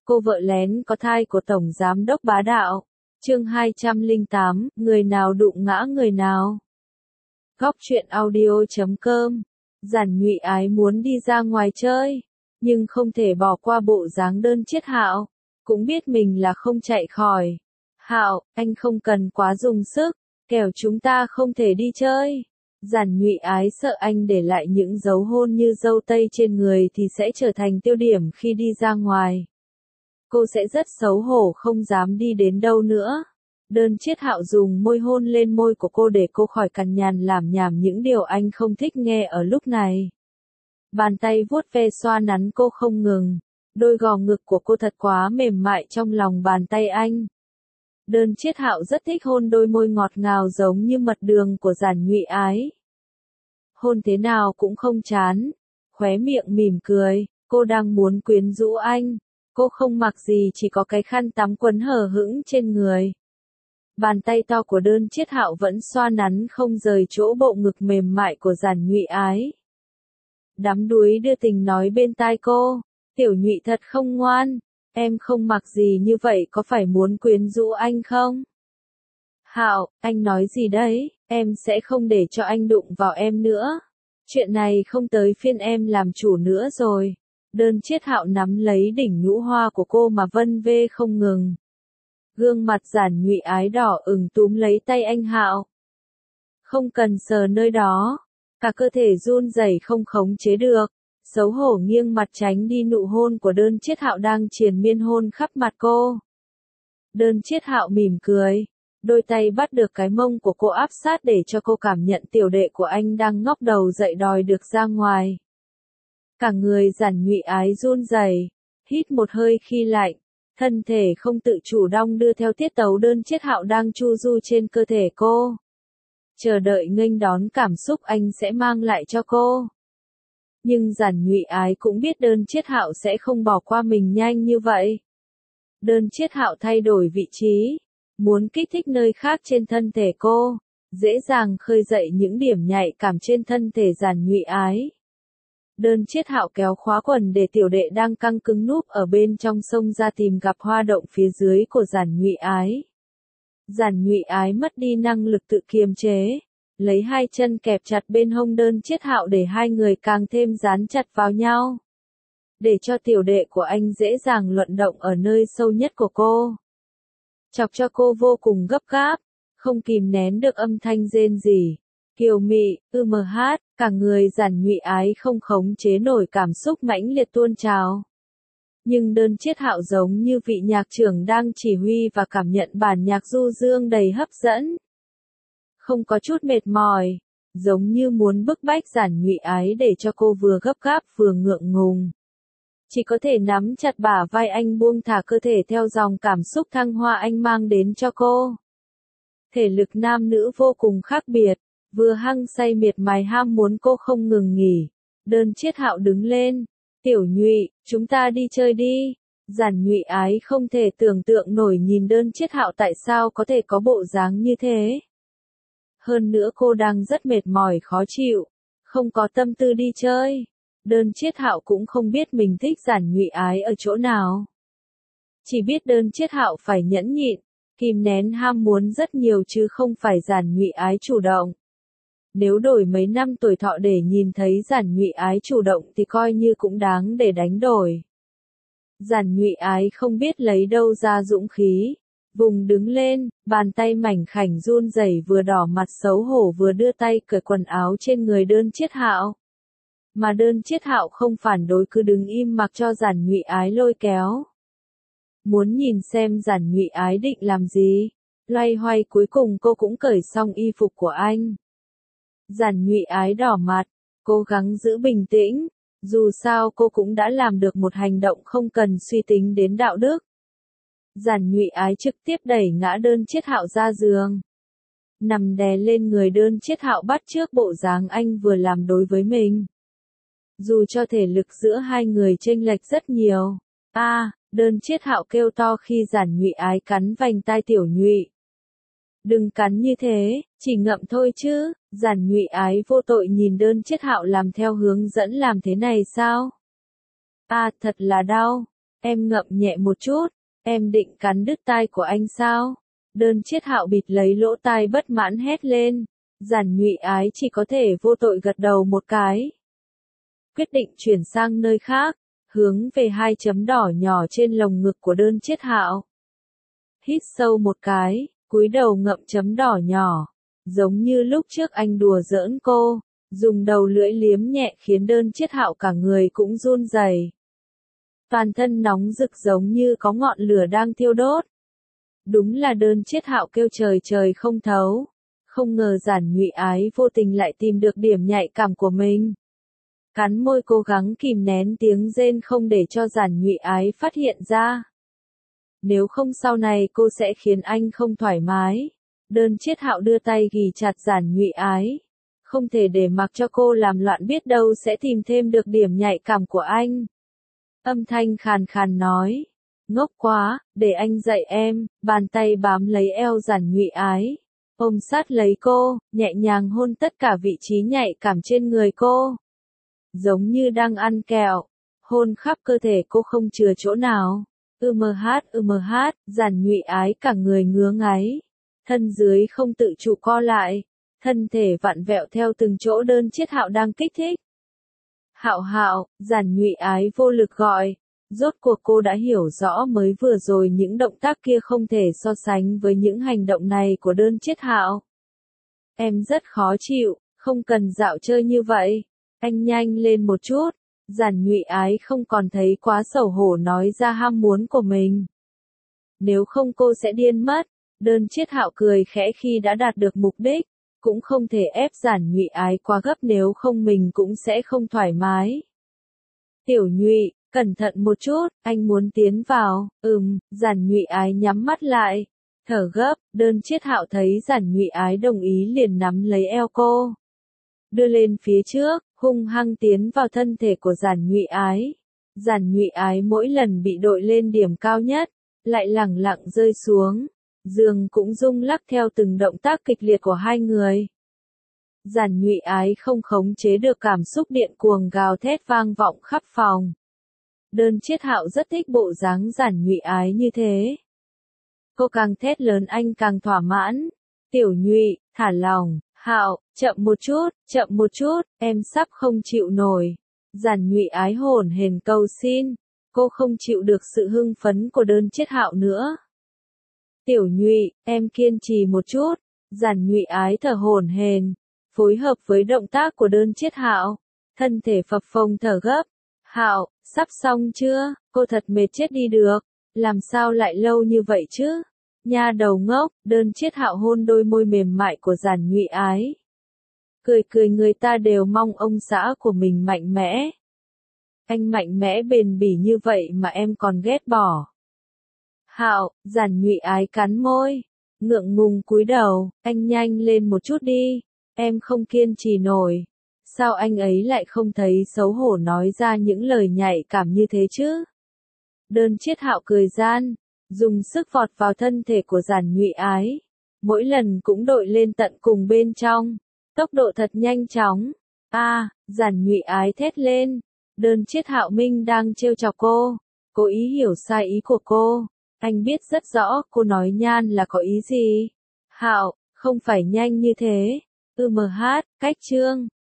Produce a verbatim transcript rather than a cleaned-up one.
Cô vợ lén có thai của Tổng Giám đốc bá đạo. Chương hai trăm lẻ tám, người nào đụng ngã người nào. Góc truyện audio chấm com. Giản Nhụy Ái muốn đi ra ngoài chơi, nhưng không thể bỏ qua bộ dáng đơn chiết Hạo. Cũng biết mình là không chạy khỏi. Hạo, anh không cần quá dùng sức, kẻo chúng ta không thể đi chơi. Giản Nhụy Ái sợ anh để lại những dấu hôn như dâu tây trên người thì sẽ trở thành tiêu điểm khi đi ra ngoài. Cô sẽ rất xấu hổ không dám đi đến đâu nữa. Đơn chiết Hạo dùng môi hôn lên môi của cô để cô khỏi cằn nhằn làm nhảm những điều anh không thích nghe ở lúc này. Bàn tay vuốt ve xoa nắn cô không ngừng. Đôi gò ngực của cô thật quá mềm mại trong lòng bàn tay anh. Đơn chiết Hạo rất thích hôn đôi môi ngọt ngào giống như mật đường của Giản Nhụy Ái. Hôn thế nào cũng không chán. Khóe miệng mỉm cười, cô đang muốn quyến rũ anh. Cô không mặc gì chỉ có cái khăn tắm quấn hở hững trên người. Bàn tay to của đơn chiết Hạo vẫn xoa nắn không rời chỗ bộ ngực mềm mại của Giản Nhụy Ái. Đắm đuối đưa tình nói bên tai cô, tiểu Nhụy thật không ngoan, em không mặc gì như vậy có phải muốn quyến rũ anh không? Hạo, anh nói gì đấy, em sẽ không để cho anh đụng vào em nữa. Chuyện này không tới phiên em làm chủ nữa rồi. Đơn chiết Hạo nắm lấy đỉnh nhũ hoa của cô mà vân vê không ngừng. Gương mặt Giản Nhụy Ái đỏ ửng túm lấy tay anh Hạo. Không cần sờ nơi đó. Cả cơ thể run rẩy không khống chế được. Xấu hổ nghiêng mặt tránh đi nụ hôn của đơn chiết Hạo đang triền miên hôn khắp mặt cô. Đơn chiết Hạo mỉm cười. Đôi tay bắt được cái mông của cô áp sát để cho cô cảm nhận tiểu đệ của anh đang ngóc đầu dậy đòi được ra ngoài. Cả người Giản Nhụy Ái run rẩy, hít một hơi khi lạnh, thân thể không tự chủ đong đưa theo tiết tấu đơn chiết Hạo đang chu du trên cơ thể cô. Chờ đợi nghênh đón cảm xúc anh sẽ mang lại cho cô. Nhưng Giản Nhụy Ái cũng biết đơn chiết Hạo sẽ không bỏ qua mình nhanh như vậy. Đơn chiết Hạo thay đổi vị trí, muốn kích thích nơi khác trên thân thể cô, dễ dàng khơi dậy những điểm nhạy cảm trên thân thể Giản Nhụy Ái. Đơn chiết Hạo kéo khóa quần để tiểu đệ đang căng cứng núp ở bên trong xông ra tìm gặp hoa động phía dưới của Giản Nhụy Ái. Giản Nhụy Ái mất đi năng lực tự kiềm chế, lấy hai chân kẹp chặt bên hông đơn chiết Hạo để hai người càng thêm dán chặt vào nhau. Để cho tiểu đệ của anh dễ dàng luận động ở nơi sâu nhất của cô. Chọc cho cô vô cùng gấp gáp, không kìm nén được âm thanh rên rỉ. Kiều mị, ư mờ hát, cả người Giản Nhụy Ái không khống chế nổi cảm xúc mãnh liệt tuôn trào. Nhưng đơn chiết Hạo giống như vị nhạc trưởng đang chỉ huy và cảm nhận bản nhạc du dương đầy hấp dẫn. Không có chút mệt mỏi, giống như muốn bức bách Giản Nhụy Ái để cho cô vừa gấp gáp vừa ngượng ngùng. Chỉ có thể nắm chặt bả vai anh buông thả cơ thể theo dòng cảm xúc thăng hoa anh mang đến cho cô. Thể lực nam nữ vô cùng khác biệt. Vừa hăng say miệt mài ham muốn cô không ngừng nghỉ. Đơn chiết Hạo đứng lên. Tiểu Nhụy, chúng ta đi chơi đi. Giản Nhụy Ái không thể tưởng tượng nổi nhìn đơn chiết Hạo tại sao có thể có bộ dáng như thế. Hơn nữa cô đang rất mệt mỏi khó chịu. Không có tâm tư đi chơi. Đơn chiết Hạo cũng không biết mình thích Giản Nhụy Ái ở chỗ nào. Chỉ biết đơn chiết Hạo phải nhẫn nhịn, kìm nén ham muốn rất nhiều chứ không phải Giản Nhụy Ái chủ động. Nếu đổi mấy năm tuổi thọ để nhìn thấy Giản Nhụy Ái chủ động thì coi như cũng đáng để đánh đổi. Giản Nhụy Ái không biết lấy đâu ra dũng khí, vùng đứng lên, bàn tay mảnh khảnh run rẩy vừa đỏ mặt xấu hổ vừa đưa tay cởi quần áo trên người đơn chiết Hạo. Mà đơn chiết Hạo không phản đối cứ đứng im mặc cho Giản Nhụy Ái lôi kéo. Muốn nhìn xem Giản Nhụy Ái định làm gì, loay hoay cuối cùng cô cũng cởi xong y phục của anh. Giản Nhụy Ái đỏ mặt, cố gắng giữ bình tĩnh, dù sao cô cũng đã làm được một hành động không cần suy tính đến đạo đức. Giản Nhụy Ái trực tiếp đẩy ngã đơn chiết Hạo ra giường. Nằm đè lên người đơn chiết Hạo bắt chước bộ dáng anh vừa làm đối với mình. Dù cho thể lực giữa hai người chênh lệch rất nhiều. A, à, đơn chiết Hạo kêu to khi Giản Nhụy Ái cắn vành tai tiểu Nhụy. Đừng cắn như thế, chỉ ngậm thôi chứ. Giản Nhụy Ái vô tội nhìn đơn chiết Hạo làm theo hướng dẫn làm thế này sao? À, thật là đau. Em ngậm nhẹ một chút, em định cắn đứt tai của anh sao? Đơn Chiết Hạo bịt lấy lỗ tai bất mãn hét lên. Giản Nhụy Ái chỉ có thể vô tội gật đầu một cái. Quyết định chuyển sang nơi khác, hướng về hai chấm đỏ nhỏ trên lồng ngực của Đơn Chiết Hạo. Hít sâu một cái, cúi đầu ngậm chấm đỏ nhỏ, giống như lúc trước anh đùa giỡn cô, dùng đầu lưỡi liếm nhẹ khiến Đơn Chiết Hạo cả người cũng run rẩy. Toàn thân nóng rực giống như có ngọn lửa đang thiêu đốt. Đúng là Đơn Chiết Hạo kêu trời trời không thấu, không ngờ Giản Nhụy Ái vô tình lại tìm được điểm nhạy cảm của mình. Cắn môi cố gắng kìm nén tiếng rên không để cho Giản Nhụy Ái phát hiện ra. Nếu không sau này cô sẽ khiến anh không thoải mái. Đơn Chiết Hạo đưa tay ghì chặt Giản Nhụy Ái. Không thể để mặc cho cô làm loạn, biết đâu sẽ tìm thêm được điểm nhạy cảm của anh. Âm thanh khàn khàn nói. Ngốc quá, để anh dạy em. Bàn tay bám lấy eo Giản Nhụy Ái, ôm sát lấy cô, nhẹ nhàng hôn tất cả vị trí nhạy cảm trên người cô. Giống như đang ăn kẹo, hôn khắp cơ thể cô không chừa chỗ nào. Ư mờ hát ư mờ hát, Giản Nhụy Ái cả người ngứa ngáy. Thân dưới không tự chủ co lại, thân thể vặn vẹo theo từng chỗ Đơn Chiết Hạo đang kích thích. Hạo Hạo, Giản Nhụy Ái vô lực gọi. Rốt cuộc cô đã hiểu rõ mới vừa rồi những động tác kia không thể so sánh với những hành động này của Đơn Chiết Hạo. Em rất khó chịu, không cần dạo chơi như vậy. Anh nhanh lên một chút. Giản Nhụy Ái không còn thấy quá xấu hổ nói ra ham muốn của mình. Nếu không cô sẽ điên mất. Đơn Chiết Hạo cười khẽ khi đã đạt được mục đích. Cũng không thể ép Giản Nhụy Ái quá gấp, nếu không mình cũng sẽ không thoải mái. Tiểu Nhụy, cẩn thận một chút, anh muốn tiến vào. Ừm, Giản Nhụy Ái nhắm mắt lại, thở gấp. Đơn Chiết Hạo thấy Giản Nhụy Ái đồng ý liền nắm lấy eo cô, đưa lên phía trước, hung hăng tiến vào thân thể của Giản Nhụy Ái. Giản Nhụy Ái mỗi lần bị đội lên điểm cao nhất, lại lẳng lặng rơi xuống. Giường cũng rung lắc theo từng động tác kịch liệt của hai người. Giản Nhụy Ái không khống chế được cảm xúc điên cuồng gào thét vang vọng khắp phòng. Đơn Chiết Hạo rất thích bộ dáng Giản Nhụy Ái như thế. Cô càng thét lớn anh càng thỏa mãn. Tiểu Nhụy, thả lòng. Hạo, chậm một chút, chậm một chút, em sắp không chịu nổi. Giản Nhụy Ái hổn hển cầu xin. Cô không chịu được sự hưng phấn của Đơn Chiết Hạo nữa. Tiểu Nhụy, em kiên trì một chút. Giản Nhụy Ái thở hổn hển, phối hợp với động tác của Đơn Chiết Hạo, thân thể phập phồng thở gấp. Hạo, sắp xong chưa? Cô thật mệt chết đi được. Làm sao lại lâu như vậy chứ? Nha đầu ngốc. Đơn Chiết Hạo hôn đôi môi mềm mại của Giản Nhụy Ái. Cười cười, người ta đều mong ông xã của mình mạnh mẽ. Anh mạnh mẽ bền bỉ như vậy mà em còn ghét bỏ. Hạo, Giản Nhụy Ái cắn môi, ngượng ngùng cúi đầu. Anh nhanh lên một chút đi, em không kiên trì nổi. Sao anh ấy lại không thấy xấu hổ nói ra những lời nhạy cảm như thế chứ? Đơn Chiết Hạo cười gian, dùng sức vọt vào thân thể của Giản Nhụy Ái. Mỗi lần cũng đội lên tận cùng bên trong, tốc độ thật nhanh chóng. A, à, Giản Nhụy Ái thét lên. Đơn Chiết Hạo minh đang trêu chọc cô, cố ý hiểu sai ý của cô. Anh biết rất rõ cô nói nhan là có ý gì. Hạo, không phải nhanh như thế. Ư mờ hát, cách chương.